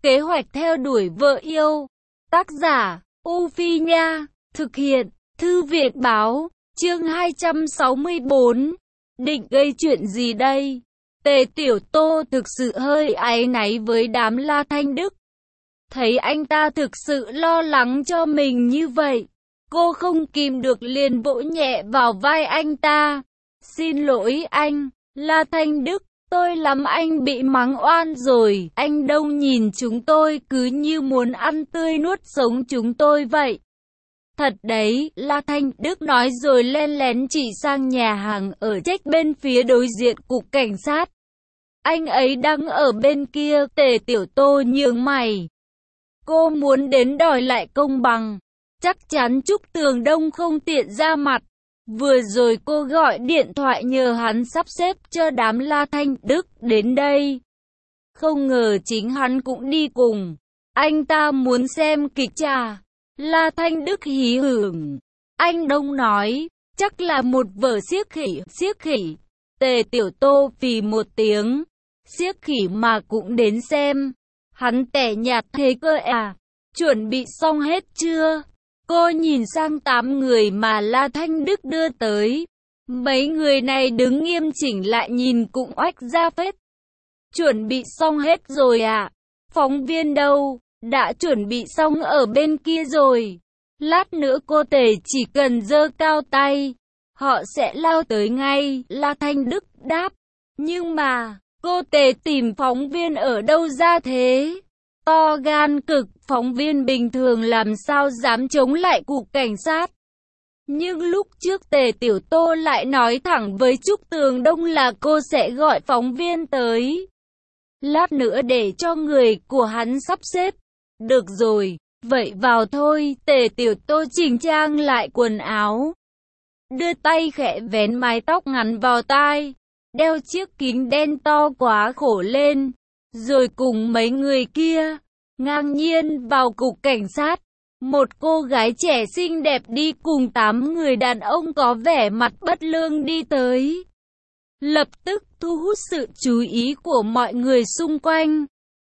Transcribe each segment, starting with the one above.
Kế hoạch theo đuổi vợ yêu. Tác giả, U Phi Nha. Thực hiện, Thư viện Báo. Chương 264. Định gây chuyện gì đây? Tề Tiểu Tô thực sự hơi áy náy với đám La Thanh Đức. Thấy anh ta thực sự lo lắng cho mình như vậy, cô không kìm được liền vỗ nhẹ vào vai anh ta. Xin lỗi anh, La Thanh Đức, tôi lắm anh bị mắng oan rồi. Anh Đông nhìn chúng tôi cứ như muốn ăn tươi nuốt sống chúng tôi vậy. Thật đấy, La Thanh Đức nói rồi len lén chỉ sang nhà hàng ở trách bên phía đối diện cục cảnh sát. Anh ấy đang ở bên kia. Tề Tiểu Tô nhướng mày. Cô muốn đến đòi lại công bằng. Chắc chắn Trúc Tường Đông không tiện ra mặt. Vừa rồi cô gọi điện thoại nhờ hắn sắp xếp cho đám La Thanh Đức đến đây. Không ngờ chính hắn cũng đi cùng. Anh ta muốn xem kịch trà. La Thanh Đức hí hửng. Anh Đông nói, chắc là một vở xiếc khỉ. Tề Tiểu Tô phì một tiếng. Xiếc khỉ mà cũng đến xem. Hắn tẻ nhạt thế cơ à? Chuẩn bị xong hết chưa? Cô nhìn sang 8 người mà La Thanh Đức đưa tới. Mấy người này đứng nghiêm chỉnh lại nhìn cũng oách ra phết. Chuẩn bị xong hết rồi à? Phóng viên đâu? Đã chuẩn bị xong ở bên kia rồi. Lát nữa cô Tề chỉ cần giơ cao tay, họ sẽ lao tới ngay. La Thanh Đức đáp. Nhưng mà, cô Tề tìm phóng viên ở đâu ra thế? To gan cực, phóng viên bình thường làm sao dám chống lại cục cảnh sát. Nhưng lúc trước Tề Tiểu Tô lại nói thẳng với Trúc Tường Đông là cô sẽ gọi phóng viên tới. Lát nữa để cho người của hắn sắp xếp. Được rồi, vậy vào thôi. Tề Tiểu Tô chỉnh trang lại quần áo, đưa tay khẽ vén mái tóc ngắn vào tai, đeo chiếc kính đen to quá khổ lên, rồi cùng mấy người kia ngang nhiên vào cục cảnh sát. Một cô gái trẻ xinh đẹp đi cùng 8 người đàn ông có vẻ mặt bất lương đi tới, lập tức thu hút sự chú ý của mọi người xung quanh.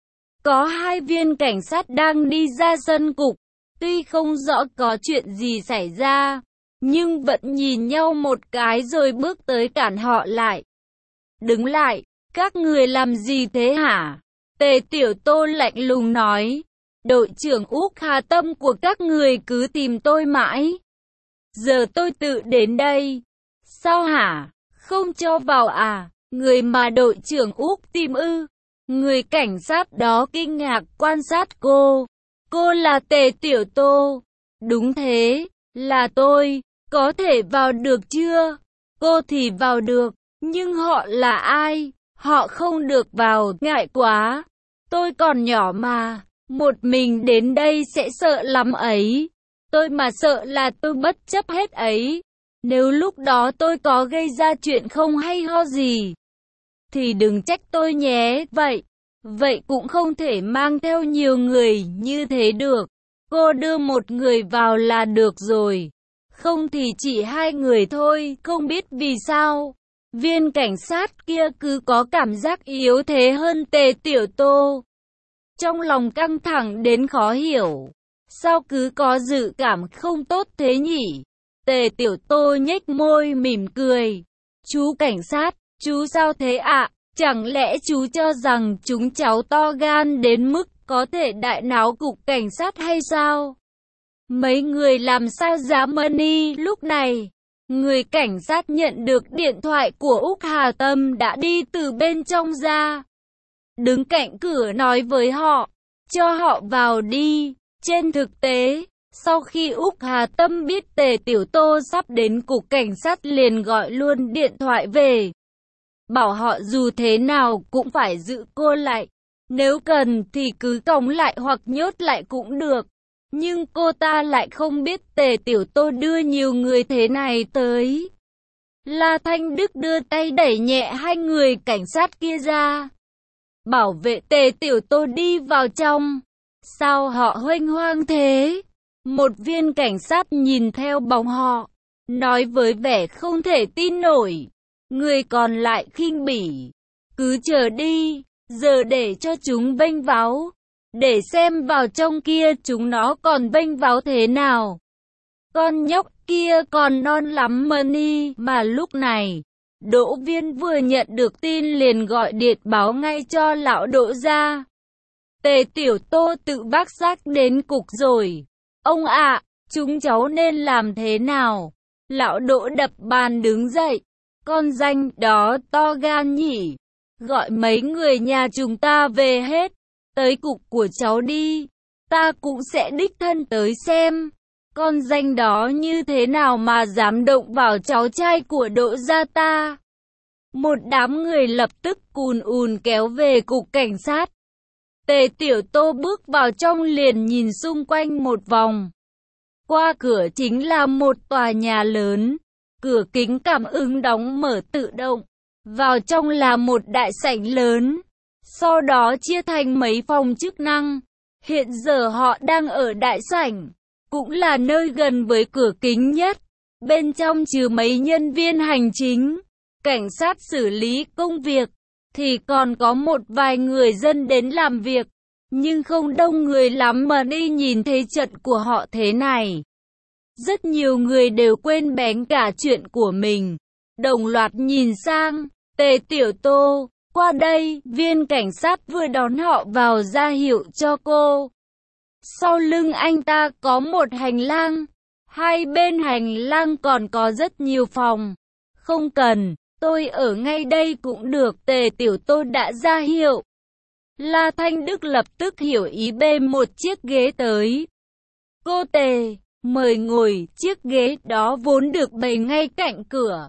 Có 2 viên cảnh sát đang đi ra sân cục, tuy không rõ có chuyện gì xảy ra, nhưng vẫn nhìn nhau một cái rồi bước tới cản họ lại. Đứng lại, các người làm gì thế hả? Tề Tiểu Tô lạnh lùng nói. Đội trưởng Úc Hà Tâm của các người cứ tìm tôi mãi. Giờ tôi tự đến đây. Sao hả? Không cho vào à? Người mà đội trưởng Úc tìm ư? Người cảnh sát đó kinh ngạc quan sát cô. Cô là Tề Tiểu Tô. Đúng thế, là tôi. Có thể vào được chưa? Cô thì vào được, nhưng họ là ai? Họ không được vào, ngại quá. Tôi còn nhỏ mà, một mình đến đây sẽ sợ lắm ấy. Tôi mà sợ là tôi bất chấp hết ấy. Nếu lúc đó tôi có gây ra chuyện không hay ho gì, thì đừng trách tôi nhé. Vậy cũng không thể mang theo nhiều người như thế được. Cô đưa một người vào là được rồi. Không thì chỉ 2 người thôi. Không biết vì sao viên cảnh sát kia cứ có cảm giác yếu thế hơn Tề Tiểu Tô. Trong lòng căng thẳng đến khó hiểu. Sao cứ có dự cảm không tốt thế nhỉ? Tề Tiểu Tô nhếch môi mỉm cười. Chú cảnh sát, chú sao thế ạ? Chẳng lẽ chú cho rằng chúng cháu to gan đến mức có thể đại náo cục cảnh sát hay sao? Mấy người làm sao dám mân y lúc này? Người cảnh sát nhận được điện thoại của Úc Hà Tâm đã đi từ bên trong ra. Đứng cạnh cửa nói với họ, cho họ vào đi. Trên thực tế, sau khi Úc Hà Tâm biết Tề Tiểu Tô sắp đến cục cảnh sát liền gọi luôn điện thoại về. Bảo họ dù thế nào cũng phải giữ cô lại. Nếu cần thì cứ cõng lại hoặc nhốt lại cũng được. Nhưng cô ta lại không biết Tề Tiểu Tô đưa nhiều người thế này tới. La Thanh Đức đưa tay đẩy nhẹ 2 người cảnh sát kia ra, bảo vệ Tề Tiểu Tô đi vào trong. Sao họ huênh hoang thế? Một viên cảnh sát nhìn theo bóng họ, nói với vẻ không thể tin nổi. Người còn lại khinh bỉ. Cứ chờ đi, giờ để cho chúng vênh váo. để xem vào trong kia chúng nó còn vênh váo thế nào. Con nhóc kia còn non lắm Mani, mà lúc này, Đỗ Viên vừa nhận được tin liền gọi điện báo ngay cho lão Đỗ gia. Tề Tiểu Tô tự vác xác đến cục rồi. Ông ạ, chúng cháu nên làm thế nào? Lão Đỗ đập bàn đứng dậy. Con danh đó to gan nhỉ. Gọi mấy người nhà chúng ta về hết. Tới cục của cháu đi. Ta cũng sẽ đích thân tới xem. Con danh đó như thế nào mà dám động vào cháu trai của Đỗ gia ta? Một đám người lập tức cùn ùn kéo về cục cảnh sát. Tề Tiểu Tô bước vào trong liền nhìn xung quanh một vòng. Qua cửa chính là một tòa nhà lớn. Cửa kính cảm ứng đóng mở tự động. Vào trong là một đại sảnh lớn. Sau đó chia thành mấy phòng chức năng. Hiện giờ họ đang ở đại sảnh. Cũng là nơi gần với cửa kính nhất. Bên trong trừ mấy nhân viên hành chính, cảnh sát xử lý công việc, thì còn có một vài người dân đến làm việc. Nhưng không đông người lắm mà đi nhìn thấy trận của họ thế này. Rất nhiều người đều quên bén cả chuyện của mình. Đồng loạt nhìn sang, Tề Tiểu Tô, qua đây, viên cảnh sát vừa đón họ vào ra hiệu cho cô. Sau lưng anh ta có một hành lang, hai bên hành lang còn có rất nhiều phòng. Không cần, tôi ở ngay đây cũng được, Tề Tiểu Tô đã ra hiệu. La Thanh Đức lập tức hiểu ý bê một chiếc ghế tới. Cô Tề, mời ngồi, chiếc ghế đó vốn được bày ngay cạnh cửa.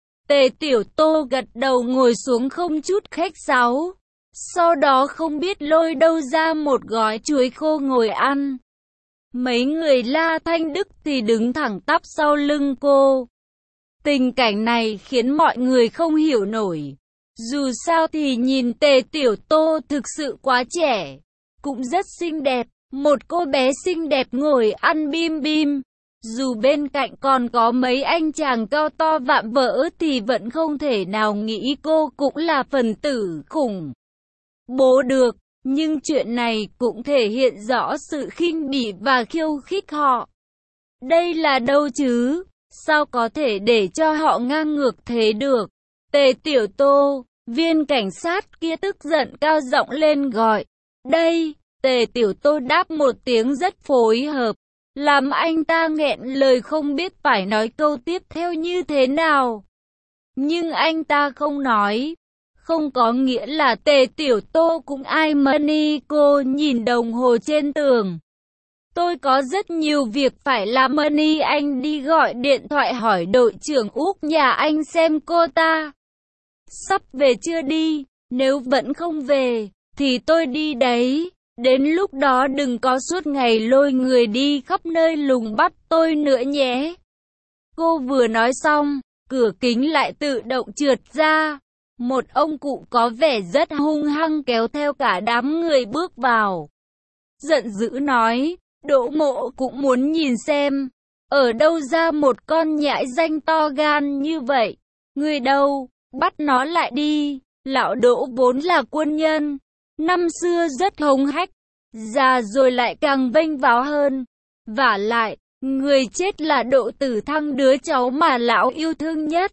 Tề Tiểu Tô gật đầu ngồi xuống không chút khách sáo. Sau đó không biết lôi đâu ra một gói chuối khô ngồi ăn. Mấy người La Thanh Đức thì đứng thẳng tắp sau lưng cô. Tình cảnh này khiến mọi người không hiểu nổi. Dù sao thì nhìn Tề Tiểu Tô thực sự quá trẻ, cũng rất xinh đẹp. Một cô bé xinh đẹp ngồi ăn bim bim. Dù bên cạnh còn có mấy anh chàng cao to vạm vỡ thì vẫn không thể nào nghĩ cô cũng là phần tử khủng bố được. Nhưng chuyện này cũng thể hiện rõ sự khinh bỉ và khiêu khích họ. Đây là đâu chứ? Sao có thể để cho họ ngang ngược thế được? Tề Tiểu Tô, viên cảnh sát kia tức giận cao giọng lên gọi. Đây, Tề Tiểu Tô đáp một tiếng rất phối hợp, làm anh ta nghẹn lời không biết phải nói câu tiếp theo như thế nào. Nhưng anh ta không nói. Không có nghĩa là Tề Tiểu Tô cũng ai money. Cô nhìn đồng hồ trên tường. Tôi có rất nhiều việc phải làm money. Anh đi gọi điện thoại hỏi đội trưởng Úc nhà anh xem cô ta sắp về chưa đi. Nếu vẫn không về thì tôi đi đấy. Đến lúc đó đừng có suốt ngày lôi người đi khắp nơi lùng bắt tôi nữa nhé. Cô vừa nói xong, cửa kính lại tự động trượt ra. Một ông cụ có vẻ rất hung hăng kéo theo cả đám người bước vào. Giận dữ nói, Đỗ Mộ cũng muốn nhìn xem, ở đâu ra một con nhãi danh to gan như vậy. Người đâu, bắt nó lại đi. Lão Đỗ vốn là quân nhân, năm xưa rất hống hách, già rồi lại càng vênh váo hơn. Vả lại, người chết là Đỗ Tử Thăng, đứa cháu mà lão yêu thương nhất.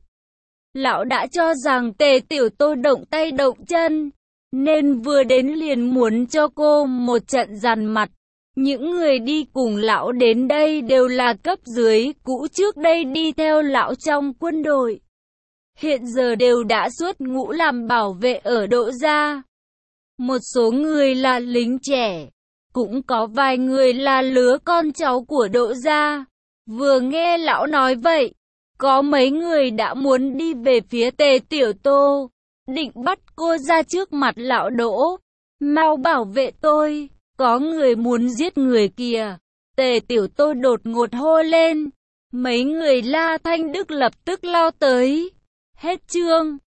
Lão đã cho rằng Tề Tiểu Tô động tay động chân, nên vừa đến liền muốn cho cô một trận dằn mặt. Những người đi cùng lão đến đây đều là cấp dưới cũ trước đây đi theo lão trong quân đội. Hiện giờ đều đã xuất ngũ làm bảo vệ ở Đỗ gia. Một số người là lính trẻ, cũng có vài người là lứa con cháu của Đỗ gia. Vừa nghe lão nói vậy, có mấy người đã muốn đi về phía Tề Tiểu Tô, định bắt cô ra trước mặt lão Đỗ. Mau bảo vệ tôi, có người muốn giết người kìa. Tề Tiểu Tô đột ngột hô lên. Mấy người La Thanh Đức lập tức lao tới. Hết chương.